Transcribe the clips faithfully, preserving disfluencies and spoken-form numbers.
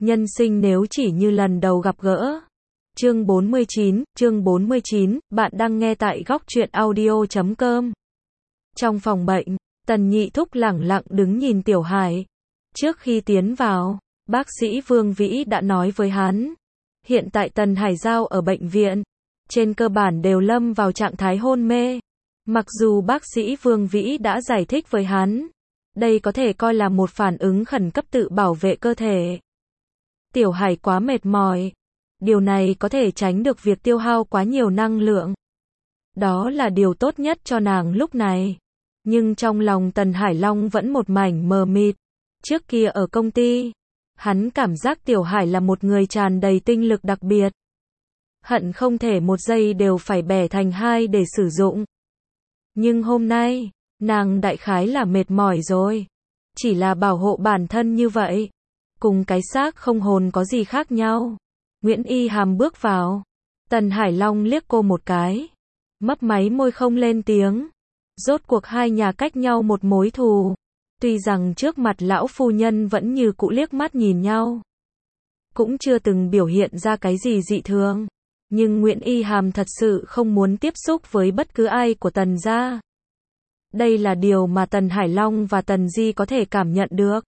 Nhân sinh nếu chỉ như lần đầu gặp gỡ. Chương bốn mươi chín, chương bốn mươi chín, bạn đang nghe tại góc truyện audio chấm com. Trong phòng bệnh, Tần Nhị Thúc lẳng lặng đứng nhìn Tiểu Hải. Trước khi tiến vào, bác sĩ Vương Vĩ đã nói với hắn. Hiện tại Tần Hải Giao ở bệnh viện, trên cơ bản đều lâm vào trạng thái hôn mê. Mặc dù bác sĩ Vương Vĩ đã giải thích với hắn, đây có thể coi là một phản ứng khẩn cấp tự bảo vệ cơ thể. Tiểu Hải quá mệt mỏi. Điều này có thể tránh được việc tiêu hao quá nhiều năng lượng. Đó là điều tốt nhất cho nàng lúc này. Nhưng trong lòng Tần Hải Long vẫn một mảnh mờ mịt. Trước kia ở công ty, hắn cảm giác Tiểu Hải là một người tràn đầy tinh lực đặc biệt. Hận không thể một giây đều phải bẻ thành hai để sử dụng. Nhưng hôm nay, nàng đại khái là mệt mỏi rồi. Chỉ là bảo hộ bản thân như vậy. Cùng cái xác không hồn có gì khác nhau. Nguyễn Y Hàm bước vào. Tần Hải Long liếc cô một cái. Mấp máy môi không lên tiếng. Rốt cuộc hai nhà cách nhau một mối thù. Tuy rằng trước mặt lão phu nhân vẫn như cũ liếc mắt nhìn nhau. Cũng chưa từng biểu hiện ra cái gì dị thường. Nhưng Nguyễn Y Hàm thật sự không muốn tiếp xúc với bất cứ ai của Tần gia. Đây là điều mà Tần Hải Long và Tần Di có thể cảm nhận được.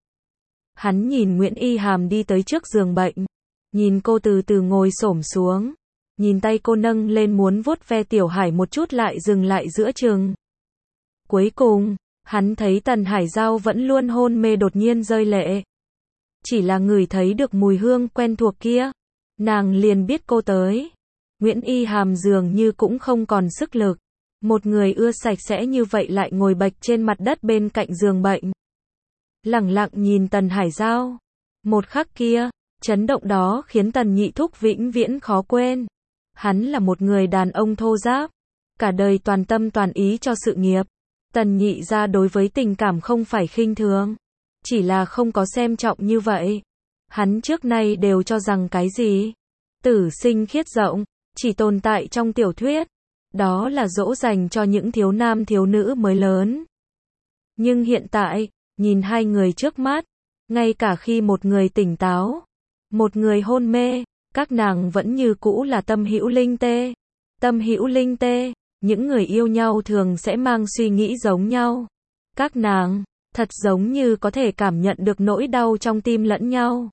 Hắn nhìn Nguyễn Y Hàm đi tới trước giường bệnh. Nhìn cô từ từ ngồi xổm xuống. Nhìn tay cô nâng lên muốn vuốt ve Tiểu Hải một chút lại dừng lại giữa chừng. Cuối cùng, hắn thấy Tần Hải Giao vẫn luôn hôn mê đột nhiên rơi lệ. Chỉ là ngửi thấy được mùi hương quen thuộc kia. Nàng liền biết cô tới. Nguyễn Y Hàm dường như cũng không còn sức lực. Một người ưa sạch sẽ như vậy lại ngồi bạch trên mặt đất bên cạnh giường bệnh. Lẳng lặng nhìn Tần Hải Giao. Một khắc kia, chấn động đó khiến Tần Nhị Thúc vĩnh viễn khó quên. Hắn là một người đàn ông thô ráp. Cả đời toàn tâm toàn ý cho sự nghiệp. Tần Nhị gia đối với tình cảm không phải khinh thường. Chỉ là không có xem trọng như vậy. Hắn trước nay đều cho rằng cái gì? Tử sinh khiết rộng, chỉ tồn tại trong tiểu thuyết. Đó là dỗ dành cho những thiếu nam thiếu nữ mới lớn. Nhưng hiện tại, nhìn hai người trước mắt, ngay cả khi một người tỉnh táo, một người hôn mê, các nàng vẫn như cũ là tâm hữu linh tê. Tâm hữu linh tê, những người yêu nhau thường sẽ mang suy nghĩ giống nhau. Các nàng, thật giống như có thể cảm nhận được nỗi đau trong tim lẫn nhau.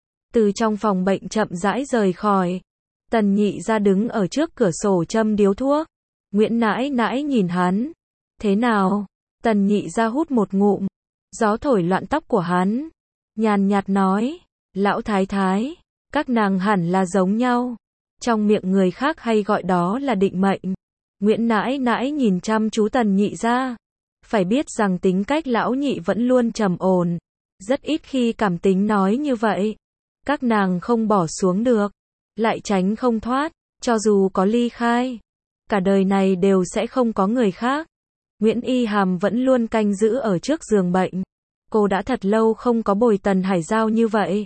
Từ trong phòng bệnh chậm rãi rời khỏi. Tần Nhị gia đứng ở trước cửa sổ châm điếu thuốc. Nguyễn nãi nãi nhìn hắn. Thế nào? Tần Nhị gia hút một ngụm. Gió thổi loạn tóc của hắn. Nhàn nhạt nói. Lão thái thái. Các nàng hẳn là giống nhau. Trong miệng người khác hay gọi đó là định mệnh. Nguyễn nãi nãi nhìn chăm chú Tần Nhị gia. Phải biết rằng tính cách lão nhị vẫn luôn trầm ổn. Rất ít khi cảm tính nói như vậy. Các nàng không bỏ xuống được. Lại tránh không thoát. Cho dù có ly khai. Cả đời này đều sẽ không có người khác. Nguyễn Y Hàm vẫn luôn canh giữ ở trước giường bệnh. Cô đã thật lâu không có bồi Tần Hải Giao như vậy.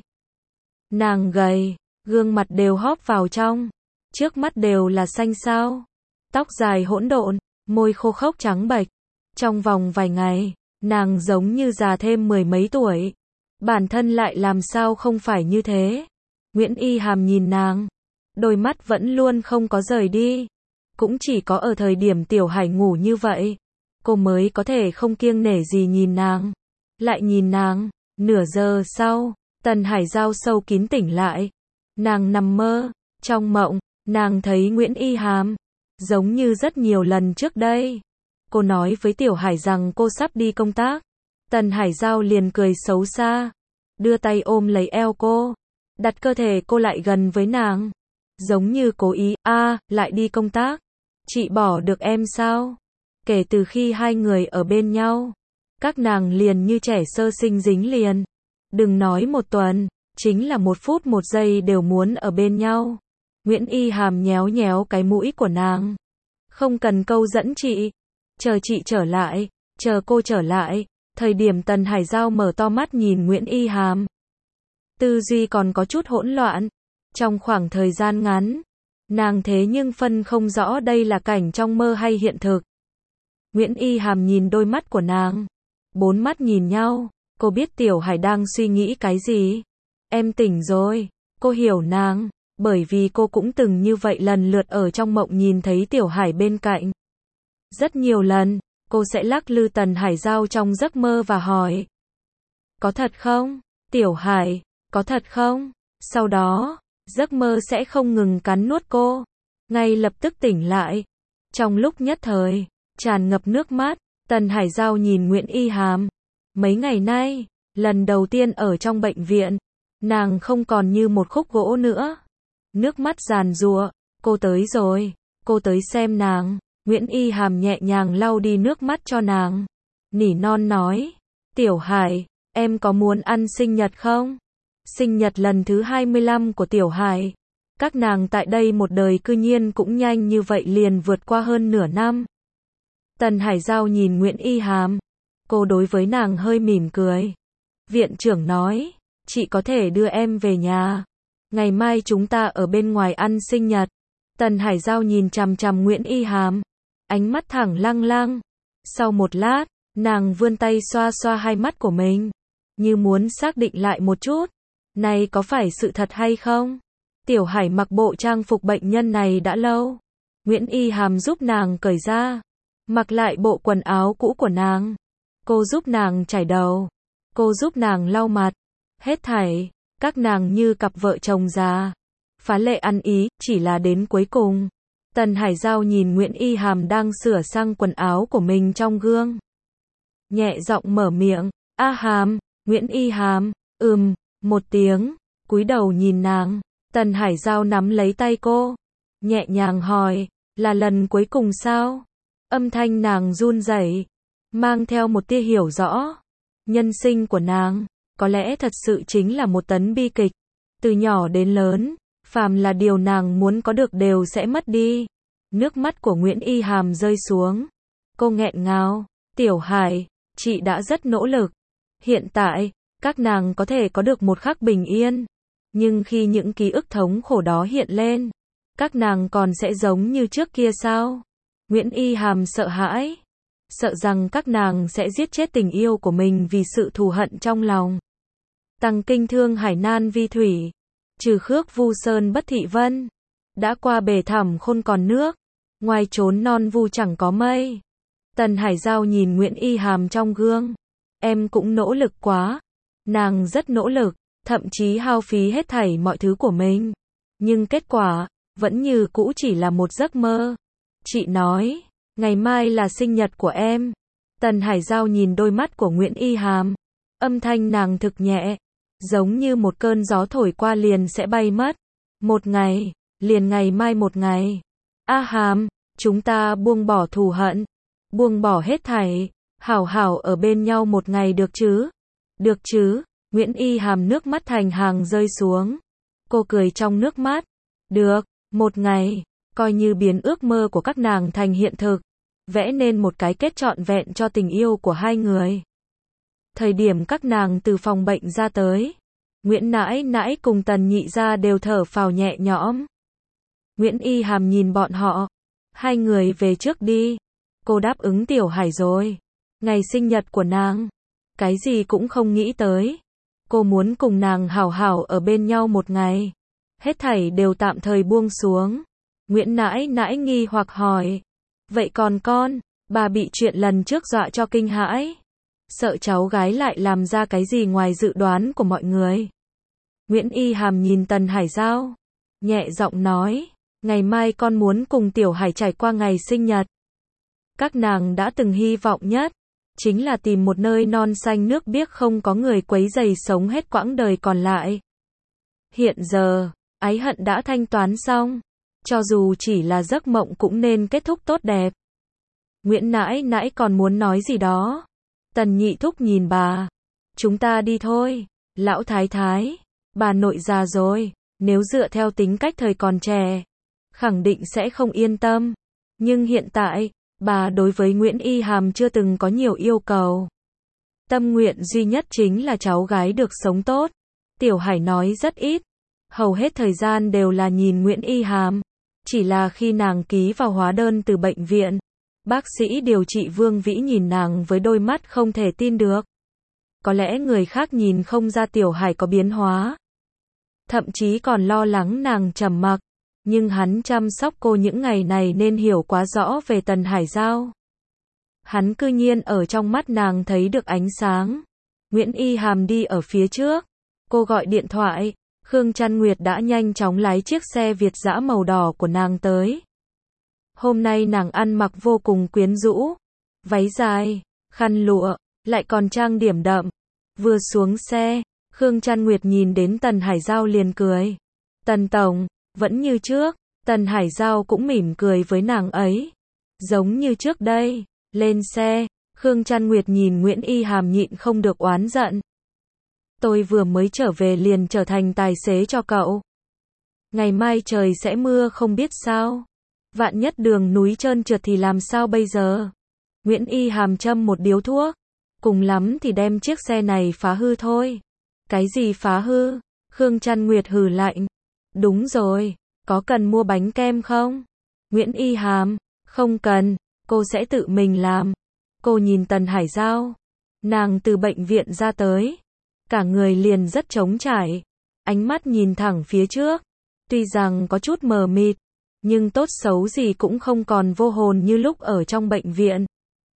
Nàng gầy, gương mặt đều hóp vào trong. Trước mắt đều là xanh xao. Tóc dài hỗn độn, môi khô khốc trắng bệch. Trong vòng vài ngày, nàng giống như già thêm mười mấy tuổi. Bản thân lại làm sao không phải như thế. Nguyễn Y Hàm nhìn nàng. Đôi mắt vẫn luôn không có rời đi. Cũng chỉ có ở thời điểm Tiểu Hải ngủ như vậy, cô mới có thể không kiêng nể gì nhìn nàng. Lại nhìn nàng. Nửa giờ sau, Tần Hải Giao sâu kín tỉnh lại. Nàng nằm mơ. Trong mộng, nàng thấy Nguyễn Y Hàm. Giống như rất nhiều lần trước đây. Cô nói với Tiểu Hải rằng cô sắp đi công tác. Tần Hải Giao liền cười xấu xa. Đưa tay ôm lấy eo cô. Đặt cơ thể cô lại gần với nàng. Giống như cố ý, a à, lại đi công tác. Chị bỏ được em sao? Kể từ khi hai người ở bên nhau, các nàng liền như trẻ sơ sinh dính liền. Đừng nói một tuần, chính là một phút một giây đều muốn ở bên nhau. Nguyễn Y Hàm nhéo nhéo cái mũi của nàng. Không cần câu dẫn chị. Chờ chị trở lại, chờ cô trở lại. Thời điểm Tần Hải Giao mở to mắt nhìn Nguyễn Y Hàm. Tư duy còn có chút hỗn loạn. Trong khoảng thời gian ngắn, nàng thế nhưng phân không rõ đây là cảnh trong mơ hay hiện thực. Nguyễn Y Hàm nhìn đôi mắt của nàng. Bốn mắt nhìn nhau. Cô biết Tiểu Hải đang suy nghĩ cái gì. em tỉnh rồi. Cô hiểu nàng, bởi vì cô cũng từng như vậy lần lượt ở trong mộng nhìn thấy Tiểu Hải bên cạnh. Rất nhiều lần, cô sẽ lắc lư Tần Hải Giao trong giấc mơ và hỏi. Có thật không? Tiểu Hải, có thật không? Sau đó, giấc mơ sẽ không ngừng cắn nuốt cô. Ngay lập tức tỉnh lại. Trong lúc nhất thời, tràn ngập nước mắt, Tần Hải Giao nhìn Nguyễn Y Hàm. Mấy ngày nay, lần đầu tiên ở trong bệnh viện, nàng không còn như một khúc gỗ nữa. Nước mắt giàn giụa, cô tới rồi, cô tới xem nàng. Nguyễn Y Hàm nhẹ nhàng lau đi nước mắt cho nàng. Nỉ non nói, Tiểu Hải, em có muốn ăn sinh nhật không? Sinh nhật lần thứ hai mươi lăm của Tiểu Hải. Các nàng tại đây một đời cư nhiên cũng nhanh như vậy liền vượt qua hơn nửa năm. Tần Hải Giao nhìn Nguyễn Y Hàm. Cô đối với nàng hơi mỉm cười. Viện trưởng nói, chị có thể đưa em về nhà. Ngày mai chúng ta ở bên ngoài ăn sinh nhật. Tần Hải Giao nhìn chằm chằm Nguyễn Y Hàm. Ánh mắt thẳng lăng lăng. Sau một lát, nàng vươn tay xoa xoa hai mắt của mình. Như muốn xác định lại một chút. Này có phải sự thật hay không? Tiểu Hải mặc bộ trang phục bệnh nhân này đã lâu. Nguyễn Y Hàm giúp nàng cởi ra. Mặc lại bộ quần áo cũ của nàng. Cô giúp nàng chải đầu. Cô giúp nàng lau mặt. Hết thảy, các nàng như cặp vợ chồng già. Phá lệ ăn ý, chỉ là đến cuối cùng. Tần Hải Giao nhìn Nguyễn Y Hàm đang sửa sang quần áo của mình trong gương. Nhẹ giọng mở miệng, A Hàm, Nguyễn Y Hàm, ừm, một tiếng, cúi đầu nhìn nàng. Tần Hải Giao nắm lấy tay cô. Nhẹ nhàng hỏi, là lần cuối cùng sao? Âm thanh nàng run rẩy, mang theo một tia hiểu rõ. Nhân sinh của nàng, có lẽ thật sự chính là một tấn bi kịch. Từ nhỏ đến lớn, phàm là điều nàng muốn có được đều sẽ mất đi. Nước mắt của Nguyễn Y Hàm rơi xuống. Cô nghẹn ngào, Tiểu Hải, chị đã rất nỗ lực. Hiện tại, các nàng có thể có được một khắc bình yên. Nhưng khi những ký ức thống khổ đó hiện lên, các nàng còn sẽ giống như trước kia sao? Nguyễn Y Hàm sợ hãi. Sợ rằng các nàng sẽ giết chết tình yêu của mình vì sự thù hận trong lòng. Tăng kinh thương hải nan vi thủy. Trừ khước vu sơn bất thị vân. Đã qua bể thẳm khôn còn nước. Ngoài trốn non vu chẳng có mây. Tần Hải Giao nhìn Nguyễn Y Hàm trong gương. Em cũng nỗ lực quá. Nàng rất nỗ lực, thậm chí hao phí hết thảy mọi thứ của mình. Nhưng kết quả, vẫn như cũ chỉ là một giấc mơ. Chị nói, ngày mai là sinh nhật của em. Tần Hải Giao nhìn đôi mắt của Nguyễn Y Hàm. Âm thanh nàng thực nhẹ, giống như một cơn gió thổi qua liền sẽ bay mất. Một ngày, liền ngày mai một ngày. A Hàm, chúng ta buông bỏ thù hận, buông bỏ hết thảy, hảo hảo ở bên nhau một ngày được chứ? Được chứ? Nguyễn Y Hàm nước mắt thành hàng rơi xuống. Cô cười trong nước mắt. Được, một ngày, coi như biến ước mơ của các nàng thành hiện thực. Vẽ nên một cái kết trọn vẹn cho tình yêu của hai người. Thời điểm các nàng từ phòng bệnh ra tới, Nguyễn Nãi Nãi cùng Tần Nhị gia đều thở phào nhẹ nhõm. Nguyễn Y Hàm nhìn bọn họ. Hai người về trước đi. Cô đáp ứng Tiểu Hải rồi. Ngày sinh nhật của nàng. Cái gì cũng không nghĩ tới. Cô muốn cùng nàng hảo hảo ở bên nhau một ngày. Hết thảy đều tạm thời buông xuống. Nguyễn Nãi Nãi nghi hoặc hỏi. Vậy còn con, bà bị chuyện lần trước dọa cho kinh hãi. Sợ cháu gái lại làm ra cái gì ngoài dự đoán của mọi người. Nguyễn Y Hàm nhìn Tần Hải Giao. Nhẹ giọng nói. Ngày mai con muốn cùng Tiểu Hải trải qua ngày sinh nhật. Các nàng đã từng hy vọng nhất. Chính là tìm một nơi non xanh nước biếc không có người quấy rầy sống hết quãng đời còn lại. Hiện giờ, ái hận đã thanh toán xong. Cho dù chỉ là giấc mộng cũng nên kết thúc tốt đẹp. Nguyễn Nãi Nãi còn muốn nói gì đó. Tần Nhị thúc nhìn bà. Chúng ta đi thôi. Lão thái thái. Bà nội già rồi. Nếu dựa theo tính cách thời còn trẻ, khẳng định sẽ không yên tâm. Nhưng hiện tại, bà đối với Nguyễn Y Hàm chưa từng có nhiều yêu cầu. Tâm nguyện duy nhất chính là cháu gái được sống tốt. Tiểu Hải nói rất ít. Hầu hết thời gian đều là nhìn Nguyễn Y Hàm. Chỉ là khi nàng ký vào hóa đơn từ bệnh viện, bác sĩ điều trị Vương Vĩ nhìn nàng với đôi mắt không thể tin được. Có lẽ người khác nhìn không ra Tiểu Hải có biến hóa. thậm chí còn lo lắng nàng trầm mặc. Nhưng hắn chăm sóc cô những ngày này nên hiểu quá rõ về Tần Hải Giao. Hắn cư nhiên ở trong mắt nàng thấy được ánh sáng. Nguyễn Y Hàm đi ở phía trước. Cô gọi điện thoại. Khương Trăn Nguyệt đã nhanh chóng lái chiếc xe Việt dã màu đỏ của nàng tới. Hôm nay nàng ăn mặc vô cùng quyến rũ. Váy dài, khăn lụa, lại còn trang điểm đậm. Vừa xuống xe, Khương Trăn Nguyệt nhìn đến Tần Hải Giao liền cười. Tần Tổng, vẫn như trước. Tần Hải Giao cũng mỉm cười với nàng ấy. Giống như trước đây. Lên xe, Khương Trăn Nguyệt nhìn Nguyễn Y Hàm nhịn không được oán giận. Tôi vừa mới trở về liền trở thành tài xế cho cậu. Ngày mai trời sẽ mưa không biết sao. Vạn nhất đường núi trơn trượt thì làm sao bây giờ? Nguyễn Y Hàm châm một điếu thuốc. Cùng lắm thì đem chiếc xe này phá hư thôi. Cái gì phá hư? Khương Trăn Nguyệt hừ lạnh. Đúng rồi, có cần mua bánh kem không? Nguyễn Y Hàm, không cần, cô sẽ tự mình làm. Cô nhìn Tần Hải Giao. Nàng từ bệnh viện ra tới. Cả người liền rất trống trải. Ánh mắt nhìn thẳng phía trước. Tuy rằng có chút mờ mịt, nhưng tốt xấu gì cũng không còn vô hồn như lúc ở trong bệnh viện.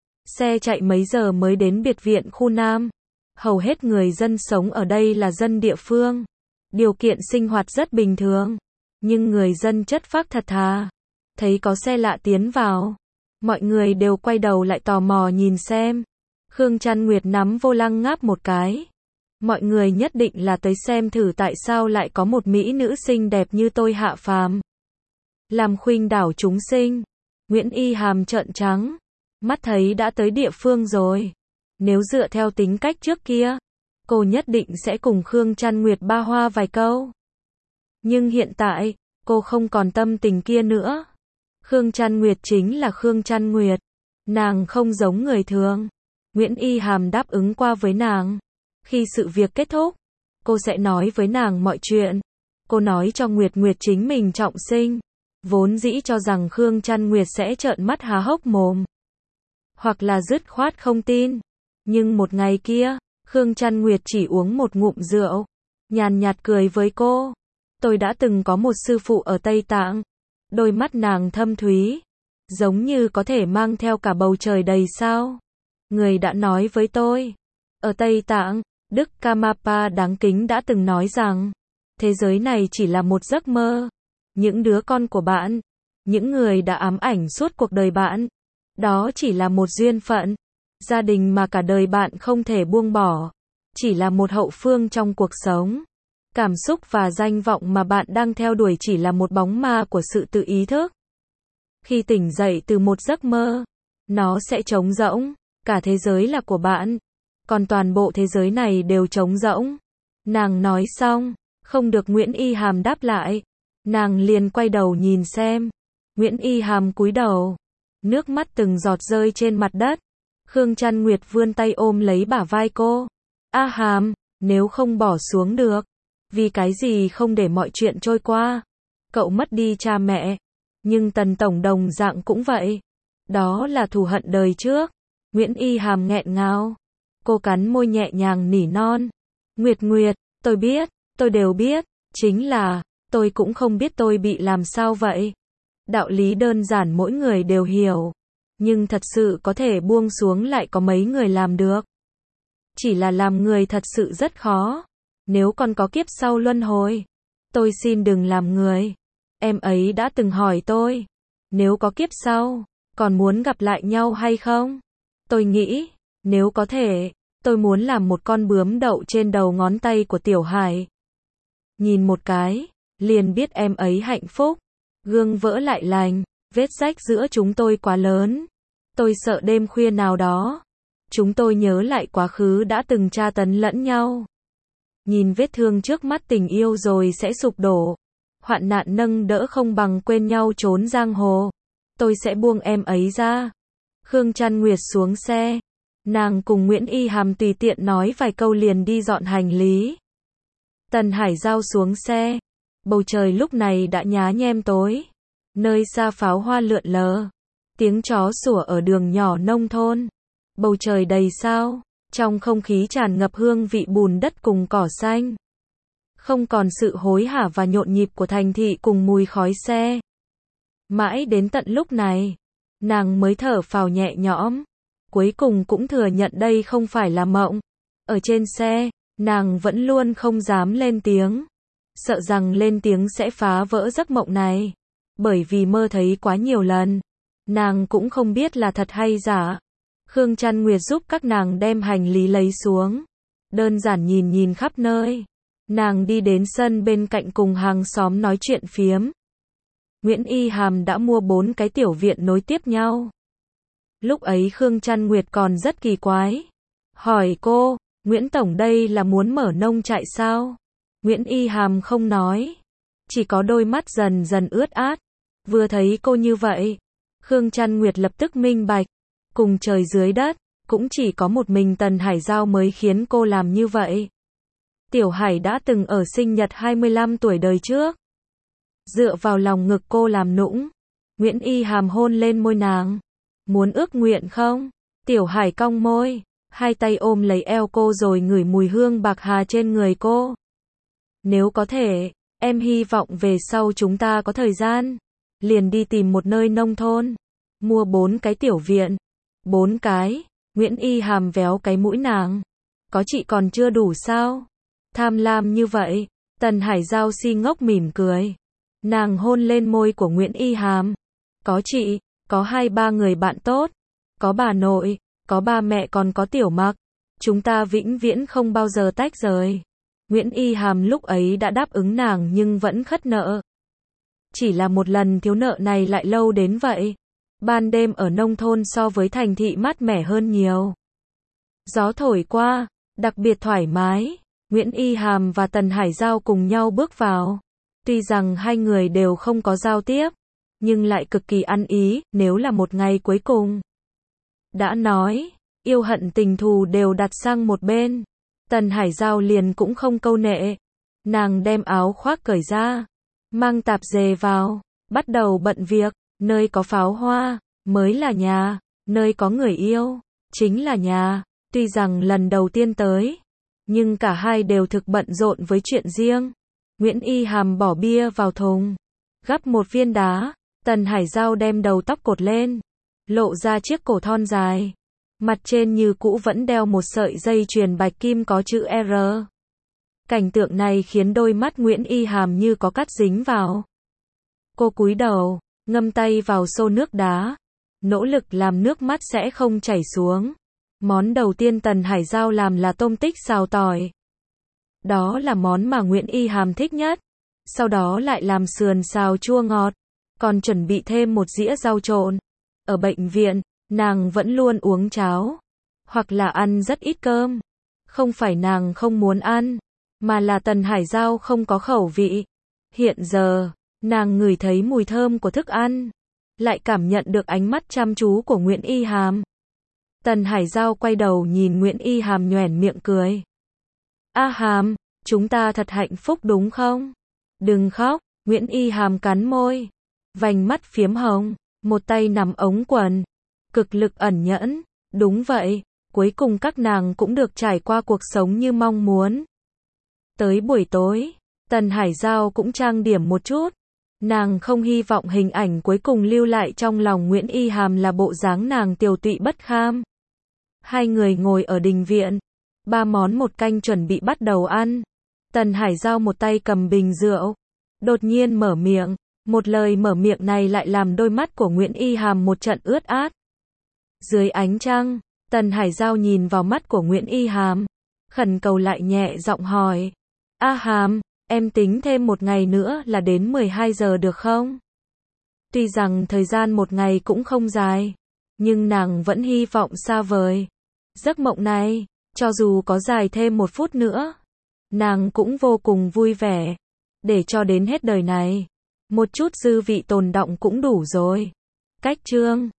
Xe chạy mấy giờ mới đến biệt viện khu Nam. Hầu hết người dân sống ở đây là dân địa phương. Điều kiện sinh hoạt rất bình thường. Nhưng người dân chất phác thật thà. Thấy có xe lạ tiến vào. Mọi người đều quay đầu lại tò mò nhìn xem. Khương Trăn Nguyệt nắm vô lăng ngáp một cái. Mọi người nhất định là tới xem thử tại sao lại có một mỹ nữ xinh đẹp như tôi hạ phàm. Làm khuynh đảo chúng sinh. Nguyễn Y Hàm trợn trắng. Mắt thấy đã tới địa phương rồi. Nếu dựa theo tính cách trước kia, cô nhất định sẽ cùng Khương Trăn Nguyệt ba hoa vài câu. Nhưng hiện tại, cô không còn tâm tình kia nữa. Khương Trăn Nguyệt chính là Khương Trăn Nguyệt. Nàng không giống người thường. Nguyễn Y Hàm đáp ứng qua với nàng. Khi sự việc kết thúc, cô sẽ nói với nàng mọi chuyện. Cô nói cho Nguyệt Nguyệt chính mình trọng sinh. Vốn dĩ cho rằng Khương Trăn Nguyệt sẽ trợn mắt há hốc mồm. Hoặc là dứt khoát không tin. Nhưng một ngày kia, Khương Trăn Nguyệt chỉ uống một ngụm rượu. Nhàn nhạt cười với cô. Tôi đã từng có một sư phụ ở Tây Tạng. Đôi mắt nàng thâm thúy. Giống như có thể mang theo cả bầu trời đầy sao. Người đã nói với tôi. Ở Tây Tạng, Đức Kamapa đáng kính đã từng nói rằng. Thế giới này chỉ là một giấc mơ. Những đứa con của bạn. Những người đã ám ảnh suốt cuộc đời bạn. Đó chỉ là một duyên phận. Gia đình mà cả đời bạn không thể buông bỏ. Chỉ là một hậu phương trong cuộc sống. Cảm xúc và danh vọng mà bạn đang theo đuổi chỉ là một bóng ma của sự tự ý thức. Khi tỉnh dậy từ một giấc mơ, nó sẽ trống rỗng. Cả thế giới là của bạn. Còn toàn bộ thế giới này đều trống rỗng. Nàng nói xong, không được Nguyễn Y Hàm đáp lại. Nàng liền quay đầu nhìn xem. Nguyễn Y Hàm cúi đầu. Nước mắt từng giọt rơi trên mặt đất. Khương Trăn Nguyệt vươn tay ôm lấy bả vai cô. A Hàm, nếu không bỏ xuống được. Vì cái gì không để mọi chuyện trôi qua. Cậu mất đi cha mẹ. Nhưng Tần Tổng đồng dạng cũng vậy. Đó là thù hận đời trước. Nguyễn Y Hàm nghẹn ngào. Cô cắn môi nhẹ nhàng nỉ non. Nguyệt Nguyệt, tôi biết, tôi đều biết. Chính là, tôi cũng không biết tôi bị làm sao vậy. Đạo lý đơn giản mỗi người đều hiểu. Nhưng thật sự có thể buông xuống lại có mấy người làm được. Chỉ là làm người thật sự rất khó. Nếu còn có kiếp sau luân hồi, tôi xin đừng làm người. Em ấy đã từng hỏi tôi, nếu có kiếp sau, còn muốn gặp lại nhau hay không? Tôi nghĩ, nếu có thể, tôi muốn làm một con bướm đậu trên đầu ngón tay của Tiểu Hải. Nhìn một cái, liền biết em ấy hạnh phúc. Gương vỡ lại lành, vết rách giữa chúng tôi quá lớn. Tôi sợ đêm khuya nào đó, chúng tôi nhớ lại quá khứ đã từng tra tấn lẫn nhau. Nhìn vết thương trước mắt tình yêu rồi sẽ sụp đổ. Hoạn nạn nâng đỡ không bằng quên nhau trốn giang hồ. Tôi sẽ buông em ấy ra. Khương Trăn Nguyệt xuống xe. Nàng cùng Nguyễn Y Hàm tùy tiện nói vài câu liền đi dọn hành lý. Tần Hải Giao xuống xe. Bầu trời lúc này đã nhá nhem tối. Nơi xa pháo hoa lượn lờ. Tiếng chó sủa ở đường nhỏ nông thôn. Bầu trời đầy sao. Trong không khí tràn ngập hương vị bùn đất cùng cỏ xanh. không còn sự hối hả và nhộn nhịp của thành thị cùng mùi khói xe. Mãi đến tận lúc này, nàng mới thở phào nhẹ nhõm. Cuối cùng cũng thừa nhận đây không phải là mộng. Ở trên xe, nàng vẫn luôn không dám lên tiếng. Sợ rằng lên tiếng sẽ phá vỡ giấc mộng này. Bởi vì mơ thấy quá nhiều lần. Nàng cũng không biết là thật hay giả. Khương Trăn Nguyệt giúp các nàng đem hành lý lấy xuống. Đơn giản nhìn nhìn khắp nơi. Nàng đi đến sân bên cạnh cùng hàng xóm nói chuyện phiếm. Nguyễn Y Hàm đã mua bốn cái tiểu viện nối tiếp nhau. Lúc ấy Khương Trăn Nguyệt còn rất kỳ quái. Hỏi cô, Nguyễn Tổng đây là muốn mở nông trại sao? Nguyễn Y Hàm không nói. Chỉ có đôi mắt dần dần ướt át. Vừa thấy cô như vậy, Khương Trăn Nguyệt lập tức minh bạch. Cùng trời dưới đất, cũng chỉ có một mình Tần Hải Giao mới khiến cô làm như vậy. Tiểu Hải đã từng ở sinh nhật hai mươi lăm tuổi đời trước. Dựa vào lòng ngực cô làm nũng. Nguyễn Y Hàm hôn lên môi nàng. Muốn ước nguyện không? Tiểu Hải cong môi. Hai tay ôm lấy eo cô rồi ngửi mùi hương bạc hà trên người cô. Nếu có thể, em hy vọng về sau chúng ta có thời gian. Liền đi tìm một nơi nông thôn. Mua bốn cái tiểu viện. Bốn cái. Nguyễn Y Hàm véo cái mũi nàng. Có chị còn chưa đủ sao? Tham lam như vậy. Tần Hải Giao si ngốc mỉm cười. Nàng hôn lên môi của Nguyễn Y Hàm. Có chị, có hai ba người bạn tốt. Có bà nội, có ba mẹ còn có Tiểu Mặc. Chúng ta vĩnh viễn không bao giờ tách rời. Nguyễn Y Hàm lúc ấy đã đáp ứng nàng nhưng vẫn khất nợ. Chỉ là một lần thiếu nợ này lại lâu đến vậy. Ban đêm ở nông thôn so với thành thị mát mẻ hơn nhiều. Gió thổi qua, đặc biệt thoải mái. Nguyễn Y Hàm và Tần Hải Giao cùng nhau bước vào. Tuy rằng hai người đều không có giao tiếp, nhưng lại cực kỳ ăn ý, nếu là một ngày cuối cùng. Đã nói, yêu hận tình thù đều đặt sang một bên. Tần Hải Giao liền cũng không câu nệ. Nàng đem áo khoác cởi ra, mang tạp dề vào, bắt đầu bận việc. Nơi có pháo hoa, mới là nhà. Nơi có người yêu, chính là nhà. Tuy rằng lần đầu tiên tới, nhưng cả hai đều thực bận rộn với chuyện riêng. Nguyễn Y Hàm bỏ bia vào thùng, gắp một viên đá. Tần Hải Giao đem đầu tóc cột lên, lộ ra chiếc cổ thon dài. Mặt trên như cũ vẫn đeo một sợi dây chuyền bạch kim có chữ R. Cảnh tượng này khiến đôi mắt Nguyễn Y Hàm như có cắt dính vào. Cô cúi đầu, ngâm tay vào xô nước đá, nỗ lực làm nước mắt sẽ không chảy xuống. Món đầu tiên Tần Hải Giao làm là tôm tích xào tỏi. Đó là món mà Nguyễn Y Hàm thích nhất. Sau đó lại làm sườn xào chua ngọt, còn chuẩn bị thêm một dĩa rau trộn. Ở bệnh viện, nàng vẫn luôn uống cháo, hoặc là ăn rất ít cơm. Không phải nàng không muốn ăn, mà là Tần Hải Giao không có khẩu vị. Hiện giờ, nàng ngửi thấy mùi thơm của thức ăn, lại cảm nhận được ánh mắt chăm chú của Nguyễn Y Hàm. Tần Hải Giao quay đầu nhìn Nguyễn Y Hàm nhoẻn miệng cười. A Hàm, chúng ta thật hạnh phúc đúng không? Đừng khóc. Nguyễn Y Hàm cắn môi, vành mắt phiếm hồng, một tay nắm ống quần, cực lực ẩn nhẫn. Đúng vậy, cuối cùng các nàng cũng được trải qua cuộc sống như mong muốn. Tới buổi tối, Tần Hải Giao cũng trang điểm một chút. Nàng không hy vọng hình ảnh cuối cùng lưu lại trong lòng Nguyễn Y Hàm là bộ dáng nàng tiều tụy bất kham. Hai người ngồi ở đình viện, ba món một canh chuẩn bị bắt đầu ăn. Tần Hải Giao một tay cầm bình rượu, đột nhiên mở miệng. Một lời mở miệng này lại làm đôi mắt của Nguyễn Y Hàm một trận ướt át. Dưới ánh trăng, Tần Hải Giao nhìn vào mắt của Nguyễn Y Hàm, khẩn cầu lại nhẹ giọng hỏi. A Hàm, em tính thêm một ngày nữa là đến mười hai giờ được không? Tuy rằng thời gian một ngày cũng không dài, nhưng nàng vẫn hy vọng xa vời. Giấc mộng này, cho dù có dài thêm một phút nữa, nàng cũng vô cùng vui vẻ. Để cho đến hết đời này, một chút dư vị tồn đọng cũng đủ rồi. Cách chương